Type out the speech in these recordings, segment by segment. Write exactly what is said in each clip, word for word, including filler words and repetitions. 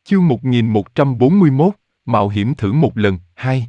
Chương một nghìn một trăm bốn mươi mốt, Mạo hiểm thử một lần, hai.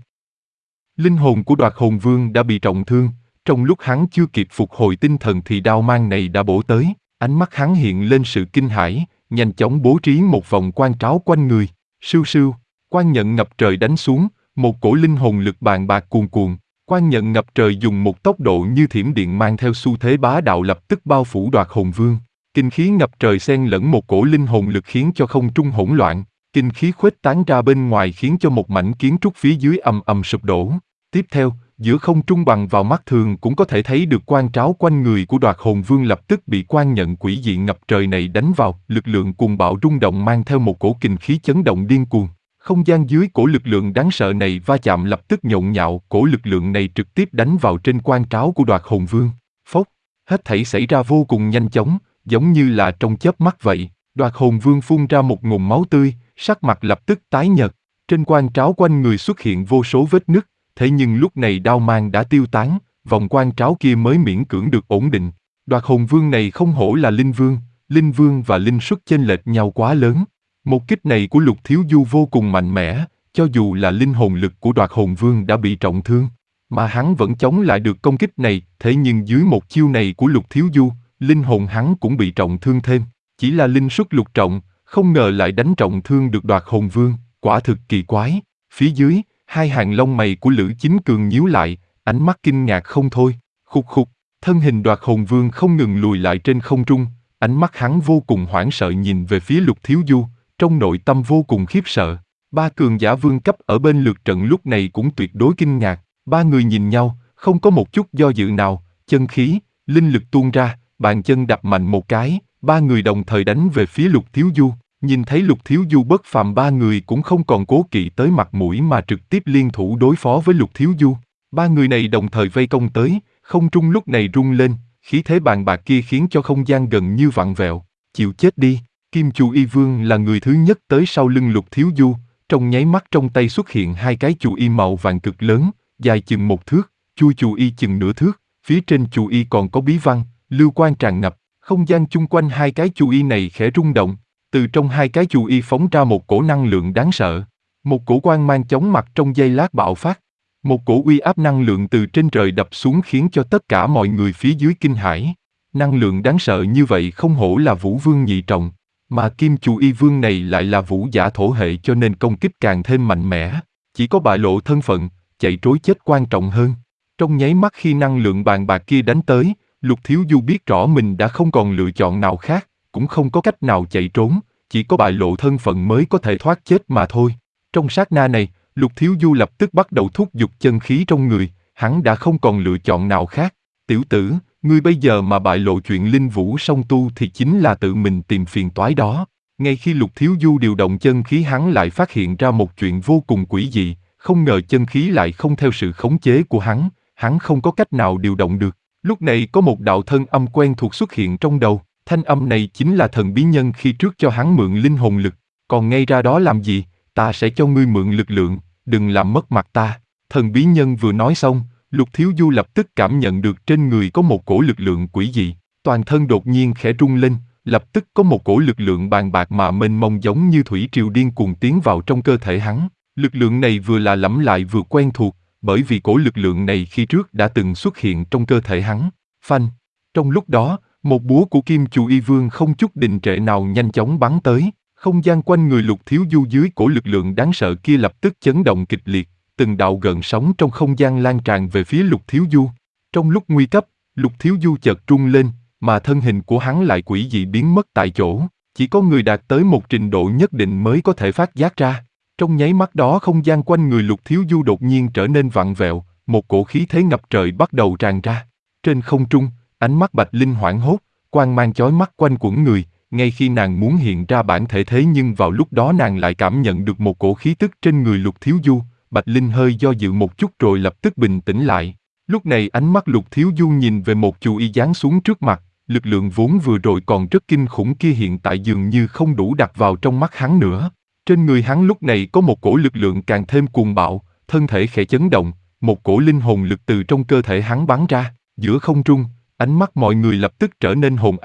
Linh hồn của Đoạt Hồn Vương đã bị trọng thương, trong lúc hắn chưa kịp phục hồi tinh thần thì đao mang này đã bổ tới, ánh mắt hắn hiện lên sự kinh hãi, nhanh chóng bố trí một vòng quan tráo quanh người, sưu sưu, quan nhận ngập trời đánh xuống, một cổ linh hồn lực bàn bạc cuồn cuộn, quan nhận ngập trời dùng một tốc độ như thiểm điện mang theo xu thế bá đạo lập tức bao phủ Đoạt Hồn Vương. Kinh khí ngập trời xen lẫn một cổ linh hồn lực khiến cho không trung hỗn loạn, kinh khí khuếch tán ra bên ngoài khiến cho một mảnh kiến trúc phía dưới ầm ầm sụp đổ. Tiếp theo, giữa không trung bằng vào mắt thường cũng có thể thấy được quan tráo quanh người của Đoạt Hồn Vương lập tức bị quan nhận quỷ dị ngập trời này đánh vào, lực lượng cuồng bạo rung động mang theo một cổ kinh khí chấn động điên cuồng. Không gian dưới cổ lực lượng đáng sợ này va chạm lập tức nhộn nhạo, cổ lực lượng này trực tiếp đánh vào trên quan tráo của Đoạt Hồn Vương. Phốc, hết thảy xảy ra vô cùng nhanh chóng, giống như là trong chớp mắt vậy. Đoạt Hồn Vương phun ra một ngụm máu tươi, sắc mặt lập tức tái nhợt, trên quan tráo quanh người xuất hiện vô số vết nứt, thế nhưng lúc này đao mang đã tiêu tán, vòng quan tráo kia mới miễn cưỡng được ổn định. Đoạt Hồn Vương này không hổ là Linh Vương, Linh Vương và Linh Xuất chênh lệch nhau quá lớn. Một kích này của Lục Thiếu Du vô cùng mạnh mẽ, cho dù là linh hồn lực của Đoạt Hồn Vương đã bị trọng thương, mà hắn vẫn chống lại được công kích này, thế nhưng dưới một chiêu này của Lục Thiếu Du, linh hồn hắn cũng bị trọng thương thêm. Chỉ là linh xuất lục trọng, không ngờ lại đánh trọng thương được Đoạt Hồn Vương, quả thực kỳ quái. Phía dưới, hai hàng lông mày của Lữ Chính Cường nhíu lại, ánh mắt kinh ngạc không thôi. Khục khục, thân hình Đoạt Hồn Vương không ngừng lùi lại trên không trung, ánh mắt hắn vô cùng hoảng sợ nhìn về phía Lục Thiếu Du, trong nội tâm vô cùng khiếp sợ. Ba cường giả vương cấp ở bên lượt trận lúc này cũng tuyệt đối kinh ngạc, ba người nhìn nhau, không có một chút do dự nào, chân khí, linh lực tuôn ra, bàn chân đạp mạnh một cái, ba người đồng thời đánh về phía Lục Thiếu Du. Nhìn thấy Lục Thiếu Du bất phàm, ba người cũng không còn cố kỵ tới mặt mũi mà trực tiếp liên thủ đối phó với Lục Thiếu Du. Ba người này đồng thời vây công tới, không trung lúc này rung lên, khí thế bàn bạc kia khiến cho không gian gần như vặn vẹo. Chịu chết đi. Kim Chù Y Vương là người thứ nhất tới sau lưng Lục Thiếu Du, trong nháy mắt trong tay xuất hiện hai cái chù y màu vàng cực lớn, dài chừng một thước, chui chù y chừng nửa thước, phía trên chù y còn có bí văn, lưu quang tràn ngập, không gian chung quanh hai cái chù y này khẽ rung động, từ trong hai cái chù y phóng ra một cổ năng lượng đáng sợ, một cổ quang mang chóng mặt trong giây lát bạo phát, một cổ uy áp năng lượng từ trên trời đập xuống khiến cho tất cả mọi người phía dưới kinh hãi. Năng lượng đáng sợ như vậy không hổ là Vũ Vương nhị trọng. Mà Kim Chù Y Vương này lại là vũ giả thổ hệ cho nên công kích càng thêm mạnh mẽ. Chỉ có bại lộ thân phận, chạy trối chết quan trọng hơn. Trong nháy mắt khi năng lượng bàn bạc kia đánh tới, Lục Thiếu Du biết rõ mình đã không còn lựa chọn nào khác, cũng không có cách nào chạy trốn, chỉ có bại lộ thân phận mới có thể thoát chết mà thôi. Trong sát na này, Lục Thiếu Du lập tức bắt đầu thúc giục chân khí trong người, hắn đã không còn lựa chọn nào khác. Tiểu tử, ngươi bây giờ mà bại lộ chuyện linh vũ song tu thì chính là tự mình tìm phiền toái đó. Ngay khi Lục Thiếu Du điều động chân khí, hắn lại phát hiện ra một chuyện vô cùng quỷ dị, không ngờ chân khí lại không theo sự khống chế của hắn, hắn không có cách nào điều động được. Lúc này có một đạo thân âm quen thuộc xuất hiện trong đầu, thanh âm này chính là thần bí nhân khi trước cho hắn mượn linh hồn lực. Còn ngay ra đó làm gì, ta sẽ cho ngươi mượn lực lượng, đừng làm mất mặt ta. Thần bí nhân vừa nói xong, Lục Thiếu Du lập tức cảm nhận được trên người có một cổ lực lượng quỷ dị, toàn thân đột nhiên khẽ rung lên, lập tức có một cổ lực lượng bàn bạc mà mênh mông giống như thủy triều điên cuồng tiến vào trong cơ thể hắn. Lực lượng này vừa lạ lẫm lại vừa quen thuộc, bởi vì cổ lực lượng này khi trước đã từng xuất hiện trong cơ thể hắn. Phanh! Trong lúc đó, một búa của Kim Chù Y Vương không chút đình trệ nào nhanh chóng bắn tới, không gian quanh người Lục Thiếu Du dưới cổ lực lượng đáng sợ kia lập tức chấn động kịch liệt. Từng đạo gợn sóng trong không gian lan tràn về phía Lục Thiếu Du. Trong lúc nguy cấp, Lục Thiếu Du chợt rung lên, mà thân hình của hắn lại quỷ dị biến mất tại chỗ. Chỉ có người đạt tới một trình độ nhất định mới có thể phát giác ra. Trong nháy mắt đó không gian quanh người Lục Thiếu Du đột nhiên trở nên vặn vẹo, một cổ khí thế ngập trời bắt đầu tràn ra. Trên không trung, ánh mắt Bạch Linh hoảng hốt, quang mang chói mắt quanh quẩn người, ngay khi nàng muốn hiện ra bản thể thế nhưng vào lúc đó nàng lại cảm nhận được một cổ khí tức trên người Lục Thiếu Du. Bạch Linh hơi do dự một chút rồi lập tức bình tĩnh lại. Lúc này ánh mắt Lục Thiếu Du nhìn về một chù y giáng xuống trước mặt, lực lượng vốn vừa rồi còn rất kinh khủng kia hiện tại dường như không đủ đặt vào trong mắt hắn nữa. Trên người hắn lúc này có một cổ lực lượng càng thêm cuồng bạo, thân thể khẽ chấn động, một cổ linh hồn lực từ trong cơ thể hắn bắn ra, giữa không trung, ánh mắt mọi người lập tức trở nên hồn ám,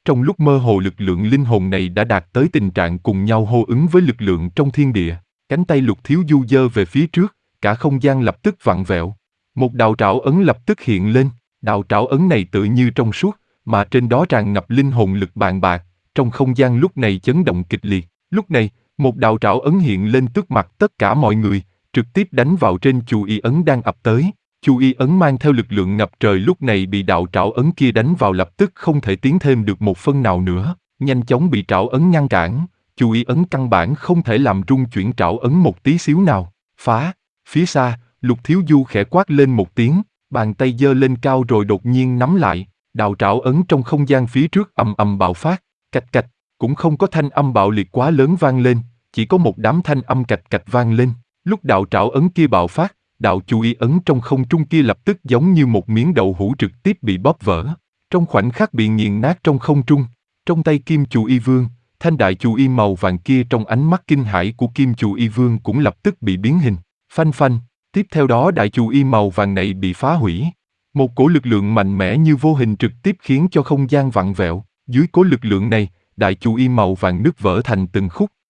Trong lúc mơ hồ lực lượng linh hồn này đã đạt tới tình trạng cùng nhau hô ứng với lực lượng trong thiên địa. Cánh tay Lục Thiếu Du giơ về phía trước, cả không gian lập tức vặn vẹo. Một đạo trảo ấn lập tức hiện lên, đạo trảo ấn này tự như trong suốt, mà trên đó tràn ngập linh hồn lực bàn bạc, trong không gian lúc này chấn động kịch liệt. Lúc này, một đạo trảo ấn hiện lên trước mặt tất cả mọi người, trực tiếp đánh vào trên Chu Y ấn đang ập tới. Chu Y ấn mang theo lực lượng ngập trời lúc này bị đạo trảo ấn kia đánh vào lập tức không thể tiến thêm được một phân nào nữa, nhanh chóng bị trảo ấn ngăn cản. Chu Y ấn căn bản không thể làm rung chuyển trảo ấn một tí xíu nào. Phá! Phía xa, Lục Thiếu Du khẽ quát lên một tiếng, bàn tay giơ lên cao rồi đột nhiên nắm lại, đạo trảo ấn trong không gian phía trước ầm ầm bạo phát, cạch cạch, cũng không có thanh âm bạo liệt quá lớn vang lên, chỉ có một đám thanh âm cạch cạch vang lên. Lúc đạo trảo ấn kia bạo phát, đạo Chu Y ấn trong không trung kia lập tức giống như một miếng đậu hũ trực tiếp bị bóp vỡ, trong khoảnh khắc bị nghiền nát trong không trung. Trong tay Kim Chu Y Vương, thanh đại Chu Y màu vàng kia trong ánh mắt kinh hãi của Kim Chu Y Vương cũng lập tức bị biến hình, phanh phanh. Tiếp theo đó đại Chu Y màu vàng này bị phá hủy. Một cỗ lực lượng mạnh mẽ như vô hình trực tiếp khiến cho không gian vặn vẹo. Dưới cỗ lực lượng này, đại Chu Y màu vàng nứt vỡ thành từng khúc,